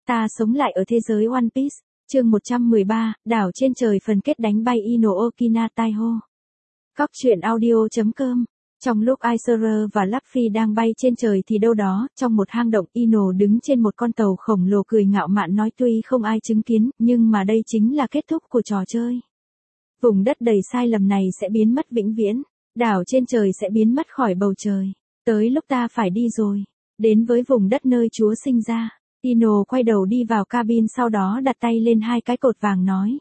Ta sống lại ở thế giới One Piece. Chương 113, đảo trên trời phần kết đánh bay Ino Okina Taiho. Cóc truyện audio.com. Trong lúc Aizeru và Luffy đang bay trên trời thì đâu đó, trong một hang động, Ino đứng trên một con tàu khổng lồ cười ngạo mạn nói tuy không ai chứng kiến, nhưng mà đây chính là kết thúc của trò chơi. Vùng đất đầy sai lầm này sẽ biến mất vĩnh viễn. Đảo trên trời sẽ biến mất khỏi bầu trời. Tới lúc ta phải đi rồi. Đến với vùng đất nơi Chúa sinh ra. Ino quay đầu đi vào cabin, sau đó đặt tay lên hai cái cột vàng nói.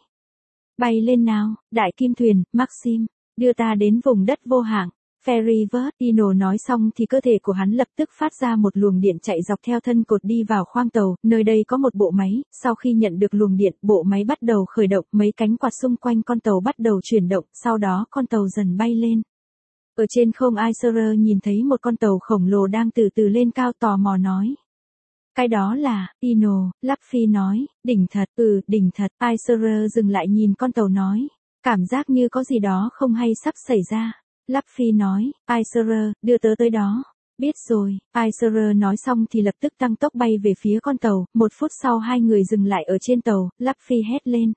Bay lên nào, đại kim thuyền, Maxim, đưa ta đến vùng đất vô hạn. Ferryverse. Ino nói xong thì cơ thể của hắn lập tức phát ra một luồng điện chạy dọc theo thân cột đi vào khoang tàu, nơi đây có một bộ máy, sau khi nhận được luồng điện, bộ máy bắt đầu khởi động, mấy cánh quạt xung quanh con tàu bắt đầu chuyển động, sau đó con tàu dần bay lên. Ở trên không, Aizeru nhìn thấy một con tàu khổng lồ đang từ từ lên cao, tò mò nói. Cái đó là, Ino. Luffy nói, đỉnh thật. Đỉnh thật. Aizeru dừng lại nhìn con tàu nói, cảm giác như có gì đó không hay sắp xảy ra. Luffy nói, Aizeru, đưa tớ tới đó. Biết rồi. Aizeru nói xong thì lập tức tăng tốc bay về phía con tàu, 1 phút sau hai người dừng lại ở trên tàu, Luffy hét lên.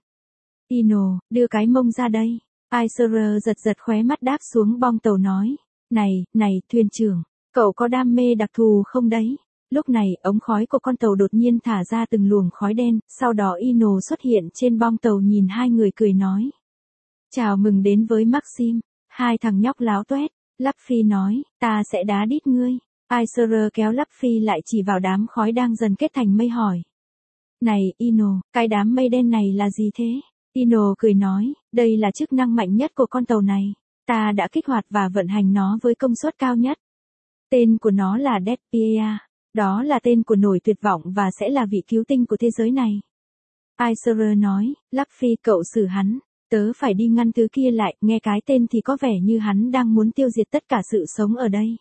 Ino, đưa cái mông ra đây. Aizeru giật khóe mắt đáp xuống bong tàu nói, này, thuyền trưởng, cậu có đam mê đặc thù không đấy? Lúc này, ống khói của con tàu đột nhiên thả ra từng luồng khói đen, sau đó Ino xuất hiện trên bong tàu nhìn hai người cười nói. Chào mừng đến với Maxim, hai thằng nhóc láo toét. Luffy nói, ta sẽ đá đít ngươi. Aizeru kéo Luffy lại chỉ vào đám khói đang dần kết thành mây hỏi. Này, Ino, cái đám mây đen này là gì thế? Ino cười nói, đây là chức năng mạnh nhất của con tàu này. Ta đã kích hoạt và vận hành nó với công suất cao nhất. Tên của nó là Death Pier. Đó là tên của nổi tuyệt vọng và sẽ là vị cứu tinh của thế giới này. Aizeru nói, Luffy cậu xử hắn. Tớ phải đi ngăn thứ kia lại, nghe cái tên thì có vẻ như hắn đang muốn tiêu diệt tất cả sự sống ở đây.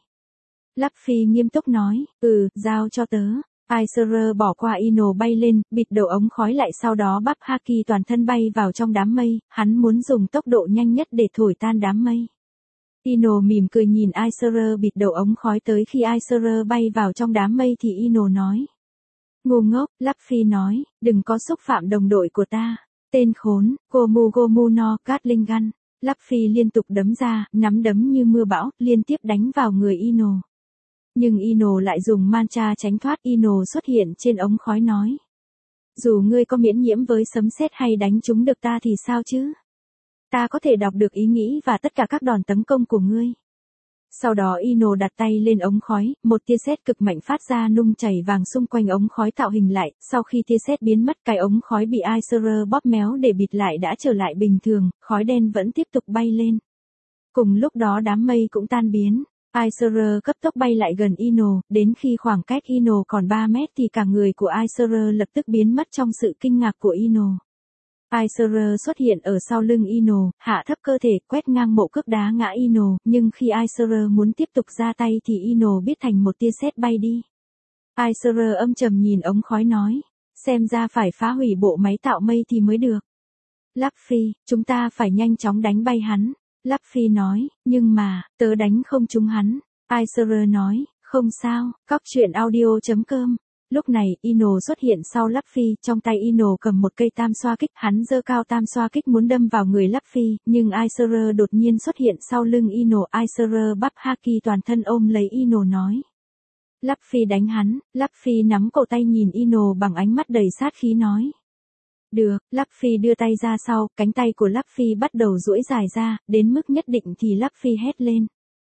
Luffy nghiêm túc nói, giao cho tớ. Aizeru bỏ qua Ino bay lên, bịt đầu ống khói lại, sau đó bắp Haki toàn thân bay vào trong đám mây, hắn muốn dùng tốc độ nhanh nhất để thổi tan đám mây. Ino mỉm cười nhìn Aizeru bịt đầu ống khói, tới khi Aizeru bay vào trong đám mây thì Ino nói. Ngu ngốc. Luffy nói, đừng có xúc phạm đồng đội của ta. Tên khốn. Gomu no Gatling Gun. Luffy liên tục đấm ra, nắm đấm như mưa bão, liên tiếp đánh vào người Ino. Nhưng Ino lại dùng mantra tránh thoát. Ino xuất hiện trên ống khói nói. Dù ngươi có miễn nhiễm với sấm sét hay đánh trúng được ta thì sao chứ? Ta có thể đọc được ý nghĩ và tất cả các đòn tấn công của ngươi. Sau đó Ino đặt tay lên ống khói, một tia sét cực mạnh phát ra nung chảy vàng xung quanh ống khói tạo hình lại, sau khi tia sét biến mất, cái ống khói bị Aizeru bóp méo để bịt lại đã trở lại bình thường, khói đen vẫn tiếp tục bay lên. Cùng lúc đó đám mây cũng tan biến. Aizeru cấp tốc bay lại gần Ino, đến khi khoảng cách Ino còn 3 mét thì cả người của Aizeru lập tức biến mất trong sự kinh ngạc của Ino. Aizeru xuất hiện ở sau lưng Ino, hạ thấp cơ thể, quét ngang mộ cước đá ngã Ino, nhưng khi Aizeru muốn tiếp tục ra tay thì Ino biết thành một tia sét bay đi. Aizeru âm trầm nhìn ống khói nói, xem ra phải phá hủy bộ máy tạo mây thì mới được. Luffy, chúng ta phải nhanh chóng đánh bay hắn. Luffy nói, nhưng mà, tớ đánh không trúng hắn. Aizeru nói, không sao. Cóc truyện audio.com. Lúc này, Ino xuất hiện sau Luffy, trong tay Ino cầm một cây tam xoa kích, hắn giơ cao tam xoa kích muốn đâm vào người Luffy, nhưng Aizeru đột nhiên xuất hiện sau lưng Ino. Aizeru bắp Haki toàn thân ôm lấy Ino nói. Luffy đánh hắn. Luffy nắm cổ tay nhìn Ino bằng ánh mắt đầy sát khí nói. Được. Luffy đưa tay ra sau, cánh tay của Luffy bắt đầu duỗi dài ra, đến mức nhất định thì Luffy hét lên.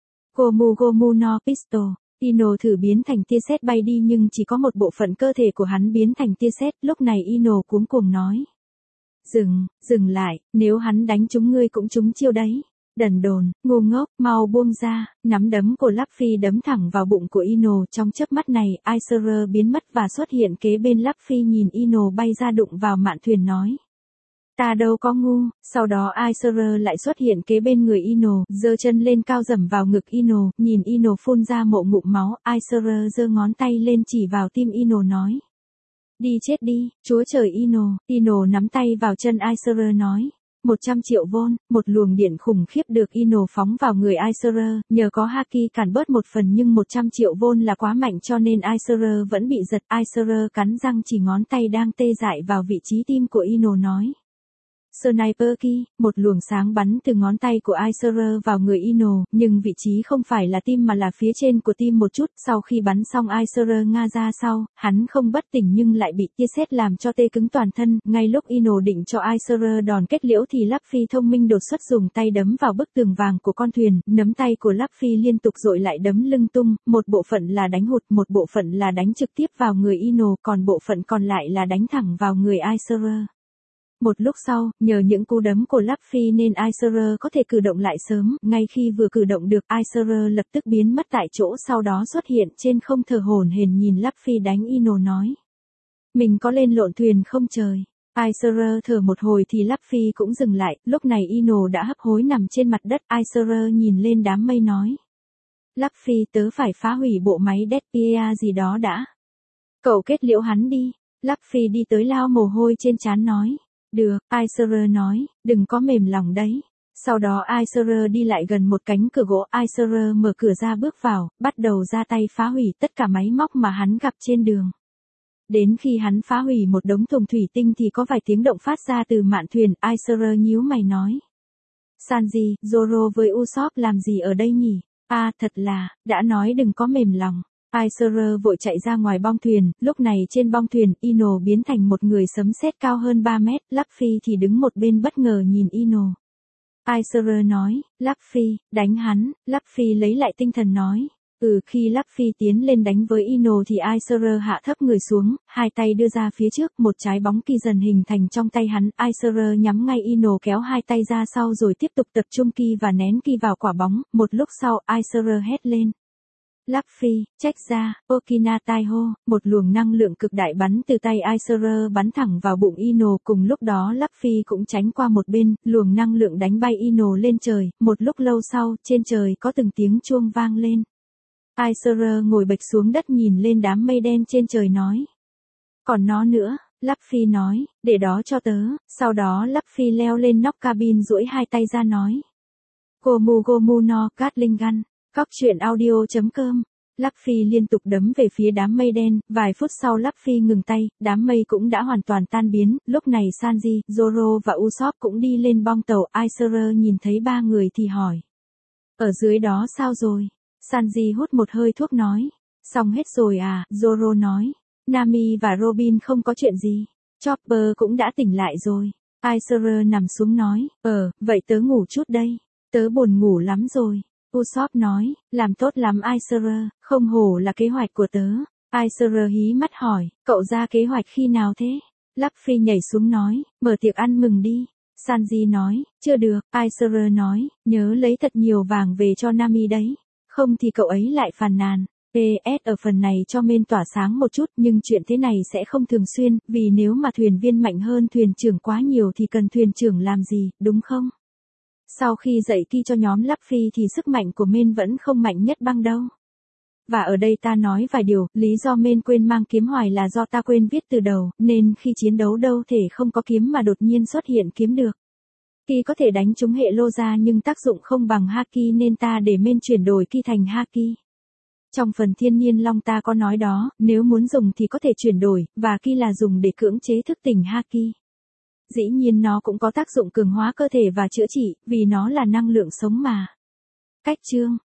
Gomu no Pistol. Ino thử biến thành tia sét bay đi nhưng chỉ có một bộ phận cơ thể của hắn biến thành tia sét, lúc này Ino cuống cuồng nói. Dừng lại, nếu hắn đánh trúng ngươi cũng trúng chiêu đấy. Đần đồn, ngu ngốc, mau buông ra. Nắm đấm của Luffy đấm thẳng vào bụng của Ino, trong chớp mắt này, Aizeru biến mất và xuất hiện kế bên Luffy nhìn Ino bay ra đụng vào mạn thuyền nói. Ta đâu có ngu. Sau đó Aizeru lại xuất hiện kế bên người Ino, giơ chân lên cao dẫm vào ngực Ino, nhìn Ino phun ra một ngụm máu, Aizeru giơ ngón tay lên chỉ vào tim Ino nói. Đi chết đi, chúa trời Ino. Ino nắm tay vào chân Aizeru nói. 100 triệu vôn, một luồng điện khủng khiếp được Ino phóng vào người Aiserer, nhờ có Haki cản bớt một phần nhưng 100 triệu vôn là quá mạnh cho nên Aiserer vẫn bị giật. Aiserer cắn răng chỉ ngón tay đang tê dại vào vị trí tim của Ino nói. Sniper Ki, một luồng sáng bắn từ ngón tay của Aiserer vào người Ino, nhưng vị trí không phải là tim mà là phía trên của tim một chút. Sau khi bắn xong Aiserer ngã ra sau, hắn không bất tỉnh nhưng lại bị tia sét làm cho tê cứng toàn thân. Ngay lúc Ino định cho Aiserer đòn kết liễu thì Luffy thông minh đột xuất dùng tay đấm vào bức tường vàng của con thuyền, nắm tay của Luffy liên tục dội lại đấm lưng tung, một bộ phận là đánh hụt, một bộ phận là đánh trực tiếp vào người Ino, còn bộ phận còn lại là đánh thẳng vào người Aiserer. Một lúc sau, nhờ những cú đấm của Luffy nên Aiserer có thể cử động lại sớm, ngay khi vừa cử động được, Aiserer lập tức biến mất tại chỗ, sau đó xuất hiện trên không thở hổn hển nhìn Luffy đánh Ino nói. Mình có lên lộn thuyền không trời? Aiserer thở một hồi thì Luffy cũng dừng lại, lúc này Ino đã hấp hối nằm trên mặt đất. Aiserer nhìn lên đám mây nói. Luffy, tớ phải phá hủy bộ máy Deadpia gì đó đã. Cậu kết liễu hắn đi. Luffy đi tới lau mồ hôi trên trán nói. Được, Aiserer nói, đừng có mềm lòng đấy. Sau đó Aiserer đi lại gần một cánh cửa gỗ, Aiserer mở cửa ra bước vào, bắt đầu ra tay phá hủy tất cả máy móc mà hắn gặp trên đường. Đến khi hắn phá hủy một đống thùng thủy tinh thì có vài tiếng động phát ra từ mạn thuyền. Aiserer nhíu mày nói. Sanji, Zoro với Usopp làm gì ở đây nhỉ? Thật là, đã nói đừng có mềm lòng. Aiserer vội chạy ra ngoài bong thuyền, lúc này trên bong thuyền, Ino biến thành một người sấm sét cao hơn 3 mét, Luffy thì đứng một bên bất ngờ nhìn Ino. Aiserer nói, Luffy, đánh hắn. Luffy lấy lại tinh thần nói. Khi Luffy tiến lên đánh với Ino thì Aiserer hạ thấp người xuống, hai tay đưa ra phía trước, một trái bóng ki dần hình thành trong tay hắn. Aiserer nhắm ngay Ino kéo hai tay ra sau rồi tiếp tục tập trung ki và nén ki vào quả bóng. Một lúc sau, Aiserer hét lên. Luffy, trách ra, Okina Taiho, một luồng năng lượng cực đại bắn từ tay Aiserer bắn thẳng vào bụng Ino. Cùng lúc đó Luffy cũng tránh qua một bên, luồng năng lượng đánh bay Ino lên trời. Một lúc lâu sau, trên trời có từng tiếng chuông vang lên. Aiserer ngồi bệt xuống đất nhìn lên đám mây đen trên trời nói. Còn nó nữa, Luffy nói, để đó cho tớ. Sau đó Luffy leo lên nóc cabin duỗi hai tay ra nói. Gomu Gomu no Gatling Gun. Cóc truyện audio.com. Luffy liên tục đấm về phía đám mây đen, vài phút sau Luffy ngừng tay, đám mây cũng đã hoàn toàn tan biến. Lúc này Sanji, Zoro và Usopp cũng đi lên bong tàu. Aiserer nhìn thấy ba người thì hỏi. Ở dưới đó sao rồi? Sanji hút một hơi thuốc nói. Xong hết rồi à? Zoro nói. Nami và Robin không có chuyện gì. Chopper cũng đã tỉnh lại rồi. Aiserer nằm xuống nói. Vậy tớ ngủ chút đây. Tớ buồn ngủ lắm rồi. Usopp nói, làm tốt lắm Aiserer, không hổ là kế hoạch của tớ. Aiserer hí mắt hỏi, cậu ra kế hoạch khi nào thế? Luffy nhảy xuống nói, mở tiệc ăn mừng đi. Sanji nói, chưa được. Aiserer nói, nhớ lấy thật nhiều vàng về cho Nami đấy. Không thì cậu ấy lại phàn nàn. PS ở phần này cho men tỏa sáng một chút nhưng chuyện thế này sẽ không thường xuyên, vì nếu mà thuyền viên mạnh hơn thuyền trưởng quá nhiều thì cần thuyền trưởng làm gì, đúng không? Sau khi dạy ki cho nhóm Luffy thì sức mạnh của men vẫn không mạnh nhất băng đâu. Và ở đây ta nói vài điều, lý do men quên mang kiếm hoài là do ta quên viết từ đầu, nên khi chiến đấu đâu thể không có kiếm mà đột nhiên xuất hiện kiếm được. Ki có thể đánh trúng hệ lô ra nhưng tác dụng không bằng Haki nên ta để men chuyển đổi ki thành Haki. Trong phần thiên niên long ta có nói đó, nếu muốn dùng thì có thể chuyển đổi, và ki là dùng để cưỡng chế thức tỉnh Haki. Dĩ nhiên nó cũng có tác dụng cường hóa cơ thể và chữa trị, vì nó là năng lượng sống mà. Cách chương